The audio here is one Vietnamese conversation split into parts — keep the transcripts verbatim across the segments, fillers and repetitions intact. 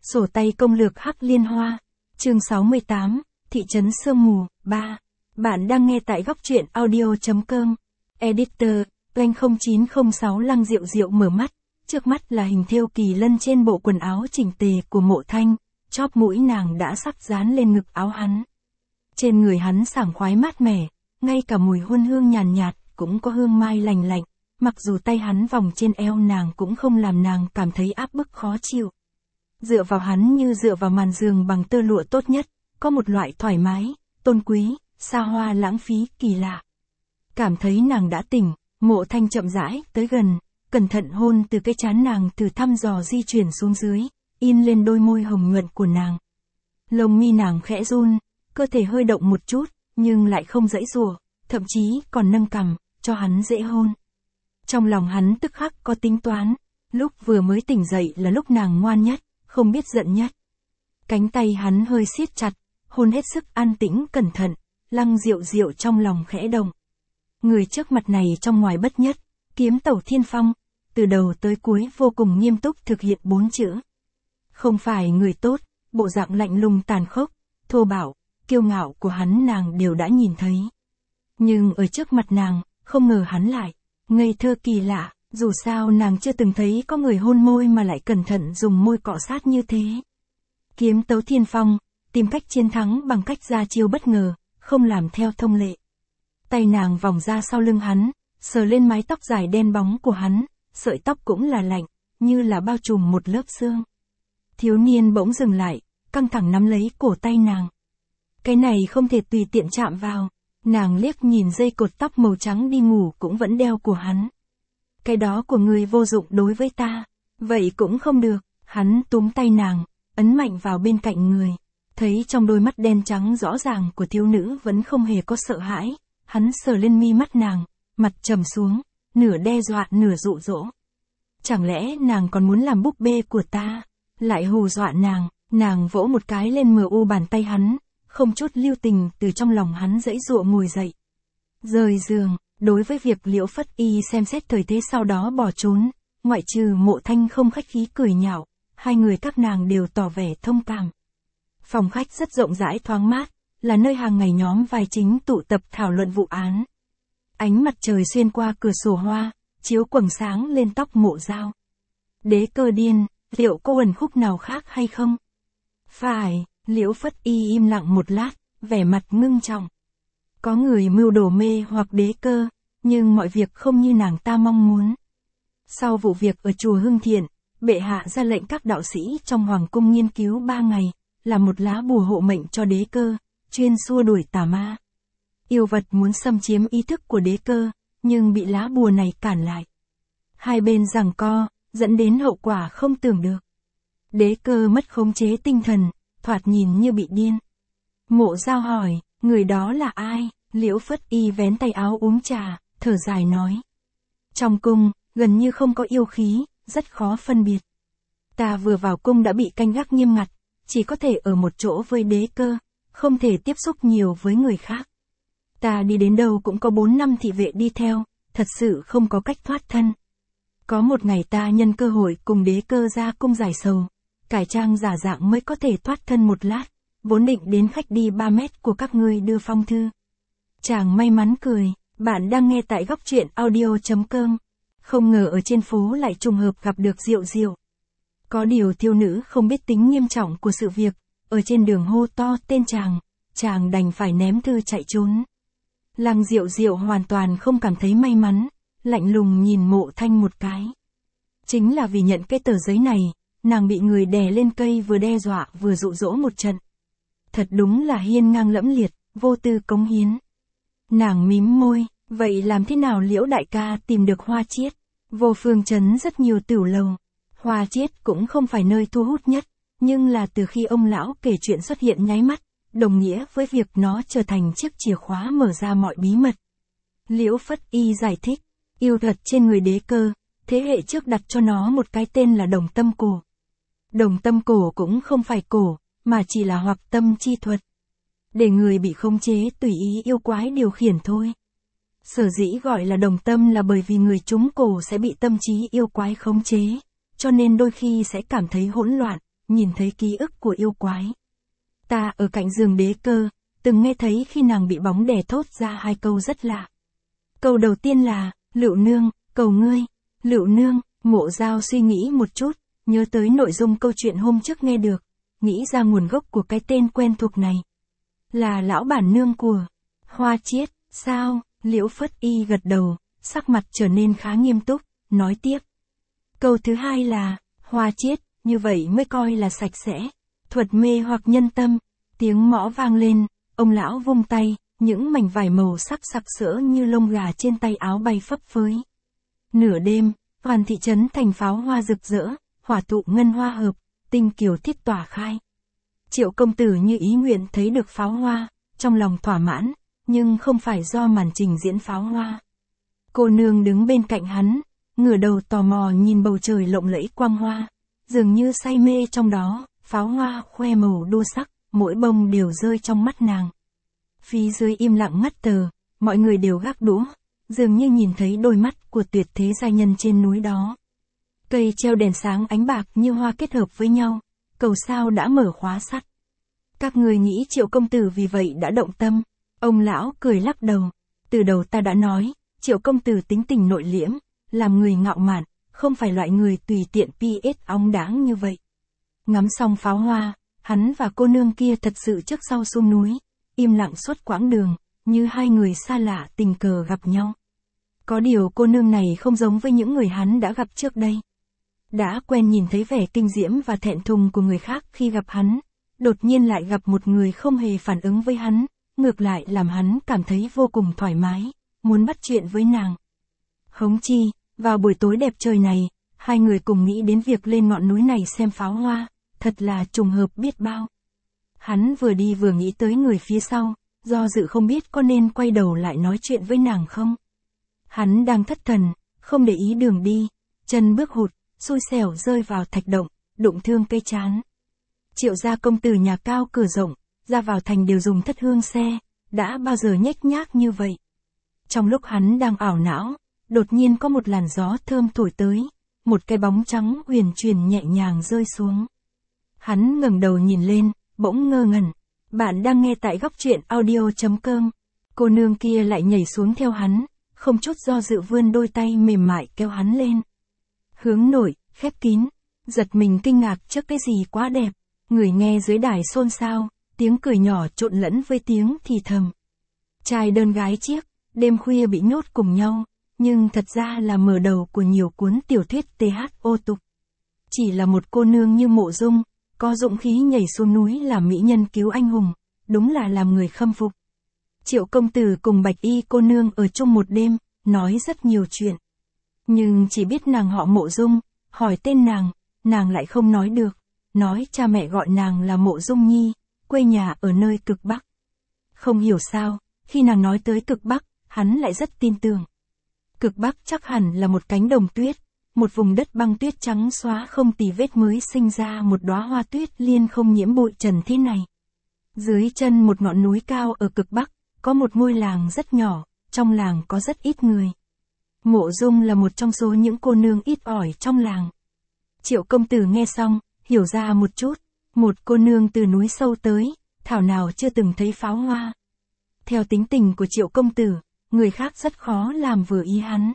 Sổ tay công lược Hắc Liên Hoa, chương sáu mươi tám, Thị trấn Sương Mù, ba. Bạn đang nghe tại góc truyện audio.com. Editor, Oanh không chín không sáu Lăng Diệu Diệu mở mắt, trước mắt là hình thêu kỳ lân trên bộ quần áo chỉnh tề của Mộ Thanh, chóp mũi nàng đã sắp dán lên ngực áo hắn. Trên người hắn sảng khoái mát mẻ, ngay cả mùi hôn hương nhàn nhạt, nhạt cũng có hương mai lành lạnh, mặc dù tay hắn vòng trên eo nàng cũng không làm nàng cảm thấy áp bức khó chịu. Dựa vào hắn như dựa vào màn giường bằng tơ lụa tốt nhất, có một loại thoải mái, tôn quý, xa hoa lãng phí, kỳ lạ. Cảm thấy nàng đã tỉnh, Mộ Thanh chậm rãi tới gần, cẩn thận hôn từ cái trán nàng từ thăm dò di chuyển xuống dưới, in lên đôi môi hồng nhuận của nàng. Lông mi nàng khẽ run, cơ thể hơi động một chút, nhưng lại không giãy giụa, thậm chí còn nâng cằm, cho hắn dễ hôn. Trong lòng hắn tức khắc có tính toán, lúc vừa mới tỉnh dậy là lúc nàng ngoan nhất, không biết giận nhất. Cánh tay hắn hơi siết chặt, hôn hết sức an tĩnh cẩn thận, Lăng Diệu Diệu trong lòng khẽ động. Người trước mặt này trong ngoài bất nhất, Kiếm Tẩu Thiên Phong, từ đầu tới cuối vô cùng nghiêm túc thực hiện bốn chữ. Không phải người tốt, bộ dạng lạnh lùng tàn khốc, thô bạo, kiêu ngạo của hắn nàng đều đã nhìn thấy. Nhưng ở trước mặt nàng, không ngờ hắn lại ngây thơ kỳ lạ, dù sao nàng chưa từng thấy có người hôn môi mà lại cẩn thận dùng môi cọ sát như thế. Kiếm Tấu Thiên Phong, tìm cách chiến thắng bằng cách ra chiêu bất ngờ, không làm theo thông lệ. Tay nàng vòng ra sau lưng hắn, sờ lên mái tóc dài đen bóng của hắn, sợi tóc cũng là lạnh, như là bao trùm một lớp sương. Thiếu niên bỗng dừng lại, căng thẳng nắm lấy cổ tay nàng. Cái này không thể tùy tiện chạm vào, nàng liếc nhìn dây cột tóc màu trắng đi ngủ cũng vẫn đeo của hắn. Cái đó của người vô dụng đối với ta, vậy cũng không được, hắn túm tay nàng, ấn mạnh vào bên cạnh người. Thấy trong đôi mắt đen trắng rõ ràng của thiếu nữ vẫn không hề có sợ hãi, hắn sờ lên mi mắt nàng, mặt trầm xuống, nửa đe dọa nửa dụ dỗ. Chẳng lẽ nàng còn muốn làm búp bê của ta? Lại hù dọa nàng, nàng vỗ một cái lên mờ u bàn tay hắn, không chút lưu tình từ trong lòng hắn giãy giụa ngồi dậy. Rời giường, đối với việc Liễu Phất Y xem xét thời thế sau đó bỏ trốn, ngoại trừ Mộ Thanh không khách khí cười nhạo, hai người các nàng đều tỏ vẻ thông cảm. Phòng khách rất rộng rãi thoáng mát, là nơi hàng ngày nhóm vai chính tụ tập thảo luận vụ án. Ánh mặt trời xuyên qua cửa sổ hoa, chiếu quầng sáng lên tóc Mộ Dao. Đế Cơ điên, liệu cô ẩn khúc nào khác hay không? Phải, Liễu Phất Y im lặng một lát, vẻ mặt ngưng trọng. Có người mưu đồ mê hoặc Đế Cơ, nhưng mọi việc không như nàng ta mong muốn. Sau vụ việc ở chùa Hưng Thiện, bệ hạ ra lệnh các đạo sĩ trong hoàng cung nghiên cứu ba ngày, là một lá bùa hộ mệnh cho Đế Cơ, chuyên xua đuổi tà ma. Yêu vật muốn xâm chiếm ý thức của Đế Cơ, nhưng bị lá bùa này cản lại. Hai bên giằng co, dẫn đến hậu quả không tưởng được. Đế Cơ mất khống chế tinh thần, thoạt nhìn như bị điên. Mộ Dao hỏi, người đó là ai? Liễu Phất Y vén tay áo uống trà, thở dài nói. Trong cung, gần như không có yêu khí, rất khó phân biệt. Ta vừa vào cung đã bị canh gác nghiêm ngặt, chỉ có thể ở một chỗ với Đế Cơ, không thể tiếp xúc nhiều với người khác. Ta đi đến đâu cũng có bốn năm thị vệ đi theo, thật sự không có cách thoát thân. Có một ngày ta nhân cơ hội cùng Đế Cơ ra cung giải sầu, cải trang giả dạng mới có thể thoát thân một lát, vốn định đến khách đi ba mét của các ngươi đưa phong thư. Chàng may mắn cười, bạn đang nghe tại góc truyện audio.com. Không ngờ ở trên phố lại trùng hợp gặp được Diệu Diệu. Có điều thiếu nữ không biết tính nghiêm trọng của sự việc, ở trên đường hô to tên chàng, chàng đành phải ném thư chạy trốn. Lăng Diệu Diệu hoàn toàn không cảm thấy may mắn, lạnh lùng nhìn Mộ Thanh một cái. Chính là vì nhận cái tờ giấy này, nàng bị người đè lên cây vừa đe dọa vừa dụ dỗ một trận. Thật đúng là hiên ngang lẫm liệt, vô tư cống hiến. Nàng mím môi, vậy làm thế nào Liễu đại ca tìm được Hoa Chiết? Vô Phương trấn rất nhiều tửu lầu. Hoa Chiết cũng không phải nơi thu hút nhất, nhưng là từ khi ông lão kể chuyện xuất hiện nháy mắt, đồng nghĩa với việc nó trở thành chiếc chìa khóa mở ra mọi bí mật. Liễu Phất Y giải thích, yêu thuật trên người Đế Cơ, thế hệ trước đặt cho nó một cái tên là Đồng Tâm Cổ. Đồng Tâm Cổ cũng không phải cổ, mà chỉ là hoặc tâm chi thuật. Để người bị khống chế tùy ý yêu quái điều khiển thôi. Sở dĩ gọi là đồng tâm là bởi vì người trúng cổ sẽ bị tâm trí yêu quái khống chế, cho nên đôi khi sẽ cảm thấy hỗn loạn, nhìn thấy ký ức của yêu quái. Ta ở cạnh giường đế cơ, từng nghe thấy khi nàng bị bóng đè thốt ra hai câu rất lạ. Câu đầu tiên là, Lựu nương, cầu ngươi. Lựu nương, Mộ Dao suy nghĩ một chút, nhớ tới nội dung câu chuyện hôm trước nghe được, nghĩ ra nguồn gốc của cái tên quen thuộc này. Là lão bản nương của Hoa Chiết, sao? Liễu Phất Y gật đầu, sắc mặt trở nên khá nghiêm túc, nói tiếp. Câu thứ hai là, Hoa Chiết, như vậy mới coi là sạch sẽ. Thuật mê hoặc nhân tâm, tiếng mõ vang lên, ông lão vung tay, những mảnh vải màu sắc sặc sỡ như lông gà trên tay áo bay phấp phới. Nửa đêm, toàn thị trấn thành pháo hoa rực rỡ, hỏa thụ ngân hoa hợp, tinh kiều thiết tỏa khai. Triệu công tử như ý nguyện thấy được pháo hoa, trong lòng thỏa mãn, nhưng không phải do màn trình diễn pháo hoa. Cô nương đứng bên cạnh hắn, ngửa đầu tò mò nhìn bầu trời lộng lẫy quang hoa, dường như say mê trong đó, pháo hoa khoe màu đua sắc, mỗi bông đều rơi trong mắt nàng. Phía dưới im lặng ngắt tờ, mọi người đều gác đũa, dường như nhìn thấy đôi mắt của tuyệt thế giai nhân trên núi đó. Cây treo đèn sáng ánh bạc như hoa kết hợp với nhau, cầu sao đã mở khóa sắt. Các người nghĩ Triệu công tử vì vậy đã động tâm? Ông lão cười lắc đầu. Từ đầu ta đã nói, Triệu công tử tính tình nội liễm, làm người ngạo mạn, không phải loại người tùy tiện pi ết óng đáng như vậy. Ngắm xong pháo hoa, hắn và cô nương kia thật sự trước sau xuống núi, im lặng suốt quãng đường, như hai người xa lạ tình cờ gặp nhau. Có điều cô nương này không giống với những người hắn đã gặp trước đây. Đã quen nhìn thấy vẻ kinh diễm và thẹn thùng của người khác khi gặp hắn, đột nhiên lại gặp một người không hề phản ứng với hắn, ngược lại làm hắn cảm thấy vô cùng thoải mái, muốn bắt chuyện với nàng. Hống chi, vào buổi tối đẹp trời này, hai người cùng nghĩ đến việc lên ngọn núi này xem pháo hoa, thật là trùng hợp biết bao. Hắn vừa đi vừa nghĩ tới người phía sau, do dự không biết có nên quay đầu lại nói chuyện với nàng không. Hắn đang thất thần, không để ý đường đi, chân bước hụt, xui xẻo rơi vào thạch động, đụng thương cây trán. Triệu gia công tử nhà cao cửa rộng, ra vào thành đều dùng thất hương xe, đã bao giờ nhếch nhác như vậy. Trong lúc hắn đang ảo não, đột nhiên có một làn gió thơm thổi tới, một cái bóng trắng huyền chuyển nhẹ nhàng rơi xuống. Hắn ngẩng đầu nhìn lên, bỗng ngơ ngẩn. Bạn đang nghe tại góc truyện audio chấm com. Cô nương kia lại nhảy xuống theo hắn, không chút do dự vươn đôi tay mềm mại kéo hắn lên. Hướng nổi, khép kín, giật mình kinh ngạc trước cái gì quá đẹp. Người nghe dưới đài xôn xao, tiếng cười nhỏ trộn lẫn với tiếng thì thầm. Trai đơn gái chiếc, đêm khuya bị nhốt cùng nhau, nhưng thật ra là mở đầu của nhiều cuốn tiểu thuyết tê hát ô tục. Chỉ là một cô nương như Mộ Dung, có dũng khí nhảy xuống núi làm mỹ nhân cứu anh hùng, đúng là làm người khâm phục. Triệu công tử cùng Bạch Y cô nương ở chung một đêm, nói rất nhiều chuyện. Nhưng chỉ biết nàng họ Mộ Dung, hỏi tên nàng, nàng lại không nói được, nói cha mẹ gọi nàng là Mộ Dung Nhi, quê nhà ở nơi cực Bắc. Không hiểu sao, khi nàng nói tới cực Bắc, hắn lại rất tin tưởng. Cực Bắc chắc hẳn là một cánh đồng tuyết, một vùng đất băng tuyết trắng xóa không tì vết mới sinh ra một đóa hoa tuyết liên không nhiễm bụi trần thế này. Dưới chân một ngọn núi cao ở cực Bắc, có một ngôi làng rất nhỏ, trong làng có rất ít người. Mộ Dung là một trong số những cô nương ít ỏi trong làng. Triệu công tử nghe xong, hiểu ra một chút, một cô nương từ núi sâu tới, thảo nào chưa từng thấy pháo hoa. Theo tính tình của Triệu công tử, người khác rất khó làm vừa ý hắn.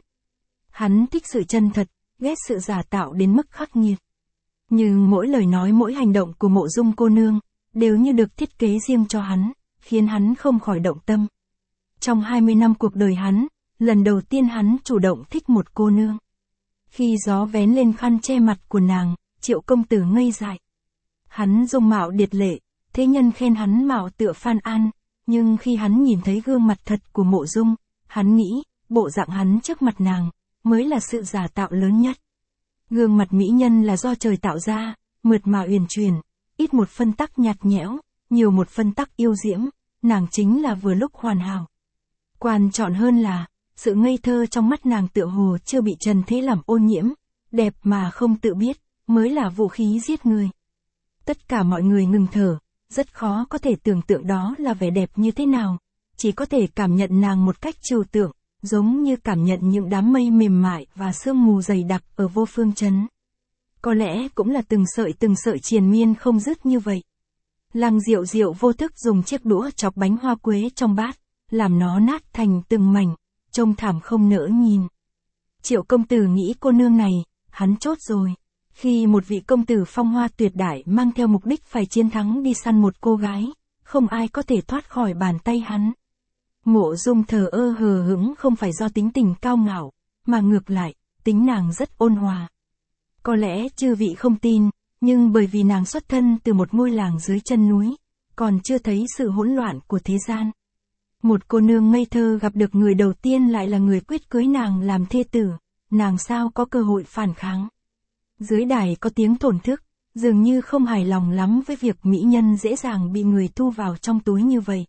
Hắn thích sự chân thật, ghét sự giả tạo đến mức khắc nghiệt. Nhưng mỗi lời nói mỗi hành động của Mộ Dung cô nương, đều như được thiết kế riêng cho hắn, khiến hắn không khỏi động tâm. Trong hai mươi năm cuộc đời hắn, lần đầu tiên hắn chủ động thích một cô nương. Khi gió vén lên khăn che mặt của nàng, Triệu công tử ngây dại. Hắn dung mạo điệt lệ, thế nhân khen hắn mạo tựa Phan An, nhưng khi hắn nhìn thấy gương mặt thật của Mộ Dung, hắn nghĩ, bộ dạng hắn trước mặt nàng, mới là sự giả tạo lớn nhất. Gương mặt mỹ nhân là do trời tạo ra, mượt mà uyển chuyển, ít một phân tắc nhạt nhẽo, nhiều một phân tắc yêu diễm, nàng chính là vừa lúc hoàn hảo. Quan trọng hơn là, sự ngây thơ trong mắt nàng tựa hồ chưa bị trần thế làm ô nhiễm, đẹp mà không tự biết, mới là vũ khí giết người. Tất cả mọi người ngừng thở, rất khó có thể tưởng tượng đó là vẻ đẹp như thế nào, chỉ có thể cảm nhận nàng một cách trừu tượng, giống như cảm nhận những đám mây mềm mại và sương mù dày đặc ở vô phương trấn. Có lẽ cũng là từng sợi từng sợi triền miên không dứt như vậy. Lăng Diệu Diệu vô thức dùng chiếc đũa chọc bánh hoa quế trong bát, làm nó nát thành từng mảnh, trông thảm không nỡ nhìn. Triệu công tử nghĩ cô nương này, hắn chốt rồi. Khi một vị công tử phong hoa tuyệt đại mang theo mục đích phải chiến thắng đi săn một cô gái, không ai có thể thoát khỏi bàn tay hắn. Mộ Dung thờ ơ hờ hững không phải do tính tình cao ngạo, mà ngược lại, tính nàng rất ôn hòa. Có lẽ chư vị không tin, nhưng bởi vì nàng xuất thân từ một ngôi làng dưới chân núi, còn chưa thấy sự hỗn loạn của thế gian. Một cô nương ngây thơ gặp được người đầu tiên lại là người quyết cưới nàng làm thê tử, nàng sao có cơ hội phản kháng. Dưới đài có tiếng thổn thức, dường như không hài lòng lắm với việc mỹ nhân dễ dàng bị người thu vào trong túi như vậy.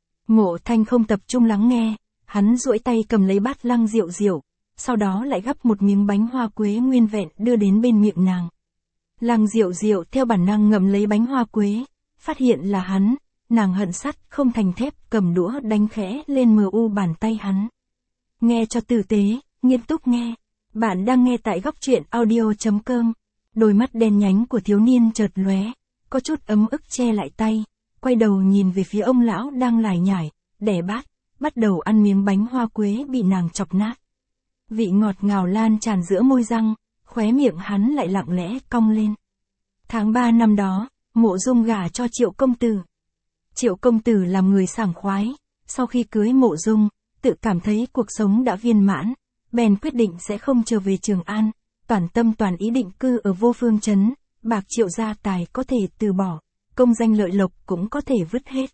Mộ Thanh không tập trung lắng nghe, hắn duỗi tay cầm lấy bát Lăng Diệu Diệu, sau đó lại gắp một miếng bánh hoa quế nguyên vẹn đưa đến bên miệng nàng. Lăng Diệu Diệu theo bản năng ngậm lấy bánh hoa quế, phát hiện là hắn, nàng hận sắt không thành thép cầm đũa đánh khẽ lên mờ u bàn tay hắn. Nghe cho tử tế, nghiêm túc nghe. Bạn đang nghe tại góc truyện audio chấm com. Đôi mắt đen nhánh của thiếu niên chợt lóe, có chút ấm ức che lại tay, quay đầu nhìn về phía ông lão đang lải nhải, đẻ bát, bắt đầu ăn miếng bánh hoa quế bị nàng chọc nát. Vị ngọt ngào lan tràn giữa môi răng, khóe miệng hắn lại lặng lẽ cong lên. Tháng ba năm đó, Mộ Dung gả cho Triệu công tử. Triệu công tử làm người sảng khoái, sau khi cưới Mộ Dung, tự cảm thấy cuộc sống đã viên mãn, bèn quyết định sẽ không trở về Trường An, toàn tâm toàn ý định cư ở Vô Phương Trấn, bạc triệu gia tài có thể từ bỏ, công danh lợi lộc cũng có thể vứt hết.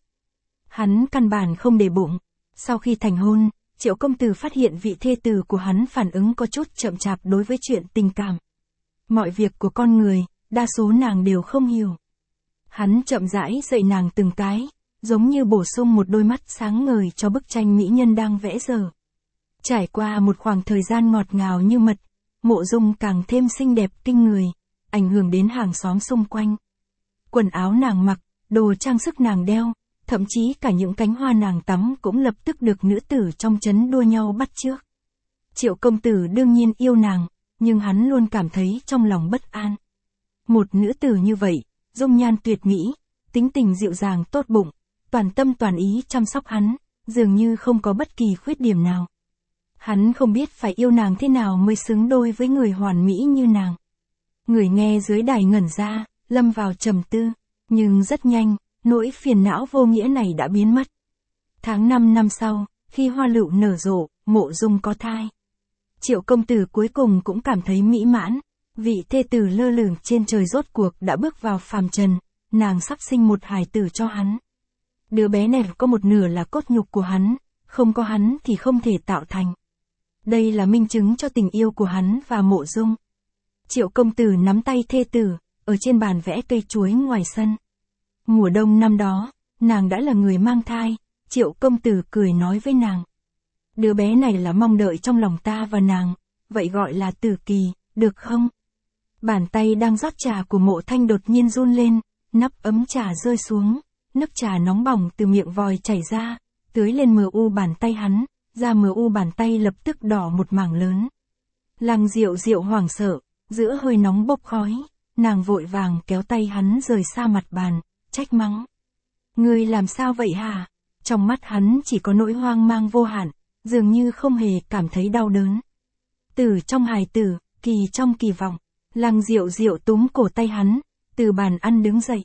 Hắn căn bản không để bụng. Sau khi thành hôn, Triệu công tử phát hiện vị thê tử của hắn phản ứng có chút chậm chạp đối với chuyện tình cảm. Mọi việc của con người, đa số nàng đều không hiểu. Hắn chậm rãi dạy nàng từng cái, giống như bổ sung một đôi mắt sáng ngời cho bức tranh mỹ nhân đang vẽ dở. Trải qua một khoảng thời gian ngọt ngào như mật, Mộ Dung càng thêm xinh đẹp kinh người, ảnh hưởng đến hàng xóm xung quanh. Quần áo nàng mặc, đồ trang sức nàng đeo, thậm chí cả những cánh hoa nàng tắm cũng lập tức được nữ tử trong trấn đua nhau bắt chước. Triệu công tử đương nhiên yêu nàng, nhưng hắn luôn cảm thấy trong lòng bất an. Một nữ tử như vậy, dung nhan tuyệt mỹ, tính tình dịu dàng tốt bụng, toàn tâm toàn ý chăm sóc hắn, dường như không có bất kỳ khuyết điểm nào. Hắn không biết phải yêu nàng thế nào mới xứng đôi với người hoàn mỹ như nàng. Người nghe dưới đài ngẩn ra, lâm vào trầm tư, nhưng rất nhanh, nỗi phiền não vô nghĩa này đã biến mất. Tháng năm năm sau, khi hoa lựu nở rộ, Mộ Dung có thai. Triệu công tử cuối cùng cũng cảm thấy mỹ mãn, vị thê tử lơ lửng trên trời rốt cuộc đã bước vào phàm trần, nàng sắp sinh một hài tử cho hắn. Đứa bé này có một nửa là cốt nhục của hắn, không có hắn thì không thể tạo thành. Đây là minh chứng cho tình yêu của hắn và Mộ Dung. Triệu công tử nắm tay thê tử, ở trên bàn vẽ cây chuối ngoài sân. Mùa đông năm đó, nàng đã là người mang thai, Triệu công tử cười nói với nàng. Đứa bé này là mong đợi trong lòng ta và nàng, vậy gọi là tử kỳ, được không? Bàn tay đang rót trà của Mộ Thanh đột nhiên run lên, nắp ấm trà rơi xuống, nước trà nóng bỏng từ miệng vòi chảy ra, tưới lên mờ u bàn tay hắn, da mờ u bàn tay lập tức đỏ một mảng lớn. Lăng Diệu Diệu hoảng sợ, giữa hơi nóng bốc khói, nàng vội vàng kéo tay hắn rời xa mặt bàn, trách mắng. Ngươi làm sao vậy hả? Trong mắt hắn chỉ có nỗi hoang mang vô hạn, dường như không hề cảm thấy đau đớn. Tử trong hài tử, kỳ trong kỳ vọng, Lăng Diệu Diệu túm cổ tay hắn, từ bàn ăn đứng dậy.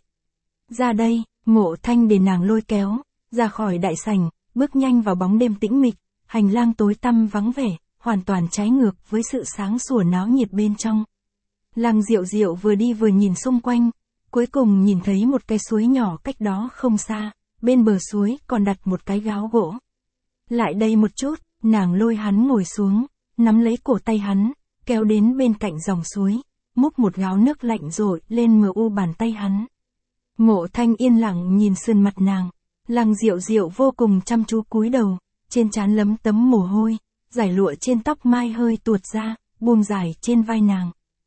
Ra đây, Mộ Thanh để nàng lôi kéo, ra khỏi đại sảnh, bước nhanh vào bóng đêm tĩnh mịch, hành lang tối tăm vắng vẻ, hoàn toàn trái ngược với sự sáng sủa náo nhiệt bên trong. Lăng Diệu Diệu vừa đi vừa nhìn xung quanh, cuối cùng nhìn thấy một cái suối nhỏ cách đó không xa, bên bờ suối còn đặt một cái gáo gỗ. Lại đây một chút, nàng lôi hắn ngồi xuống, nắm lấy cổ tay hắn, kéo đến bên cạnh dòng suối, múc một gáo nước lạnh rội lên mờ u bàn tay hắn. Mộ Thanh yên lặng nhìn sườn mặt nàng, Lăng Diệu Diệu vô cùng chăm chú cúi đầu, trên trán lấm tấm mồ hôi, giải lụa trên tóc mai hơi tuột ra, buông dài trên vai nàng.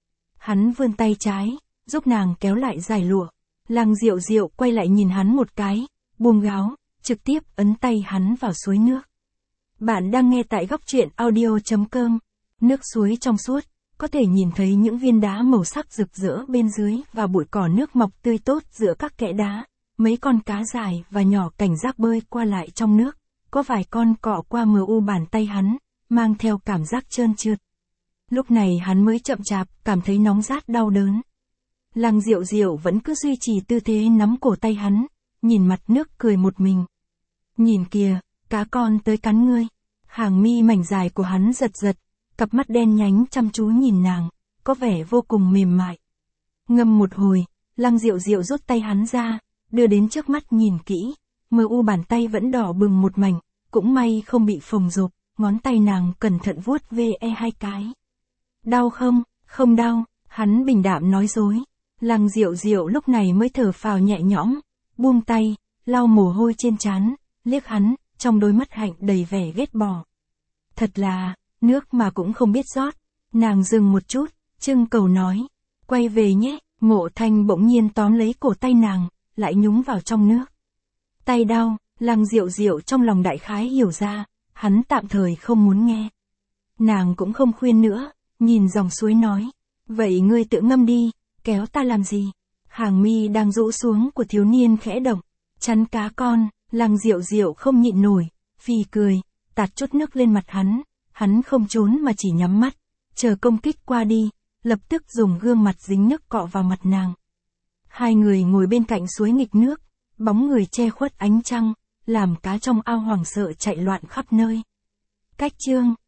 Hắn vươn tay trái, giúp nàng kéo lại giải lụa. Lăng Diệu Diệu quay lại nhìn hắn một cái, buông gáo, trực tiếp ấn tay hắn vào suối nước. Bạn đang nghe tại góc truyện audio chấm com. Nước suối trong suốt, có thể nhìn thấy những viên đá màu sắc rực rỡ bên dưới và bụi cỏ nước mọc tươi tốt giữa các kẽ đá. Mấy con cá dài và nhỏ cảnh giác bơi qua lại trong nước, có vài con cọ qua mờ u bàn tay hắn, mang theo cảm giác trơn trượt. Lúc này hắn mới chậm chạp, cảm thấy nóng rát đau đớn. Lăng Diệu Diệu vẫn cứ duy trì tư thế nắm cổ tay hắn, nhìn mặt nước cười một mình. Nhìn kìa, cá con tới cắn ngươi. Hàng mi mảnh dài của hắn giật giật, cặp mắt đen nhánh chăm chú nhìn nàng, có vẻ vô cùng mềm mại. Ngâm một hồi, Lăng Diệu Diệu rút tay hắn ra, đưa đến trước mắt nhìn kỹ, mờ u bàn tay vẫn đỏ bừng một mảnh, cũng may không bị phồng rộp, ngón tay nàng cẩn thận vuốt ve hai cái. Đau không? Không đau, hắn bình đạm nói dối. Lăng Diệu Diệu lúc này mới thở phào nhẹ nhõm, buông tay, lau mồ hôi trên trán, liếc hắn, trong đôi mắt hạnh đầy vẻ ghét bỏ. Thật là, nước mà cũng không biết rót. Nàng dừng một chút, trưng cầu nói, quay về nhé. Mộ Thanh bỗng nhiên tóm lấy cổ tay nàng, lại nhúng vào trong nước. Tay đau, Lăng Diệu Diệu trong lòng đại khái hiểu ra, hắn tạm thời không muốn nghe. Nàng cũng không khuyên nữa, nhìn dòng suối nói, vậy ngươi tự ngâm đi, kéo ta làm gì? Hàng mi đang rũ xuống của thiếu niên khẽ động, chắn cá con. Lăng Diệu Diệu không nhịn nổi, phì cười, tạt chút nước lên mặt hắn, hắn không trốn mà chỉ nhắm mắt, chờ công kích qua đi, lập tức dùng gương mặt dính nước cọ vào mặt nàng. Hai người ngồi bên cạnh suối nghịch nước, bóng người che khuất ánh trăng, làm cá trong ao hoảng sợ chạy loạn khắp nơi. Cách chương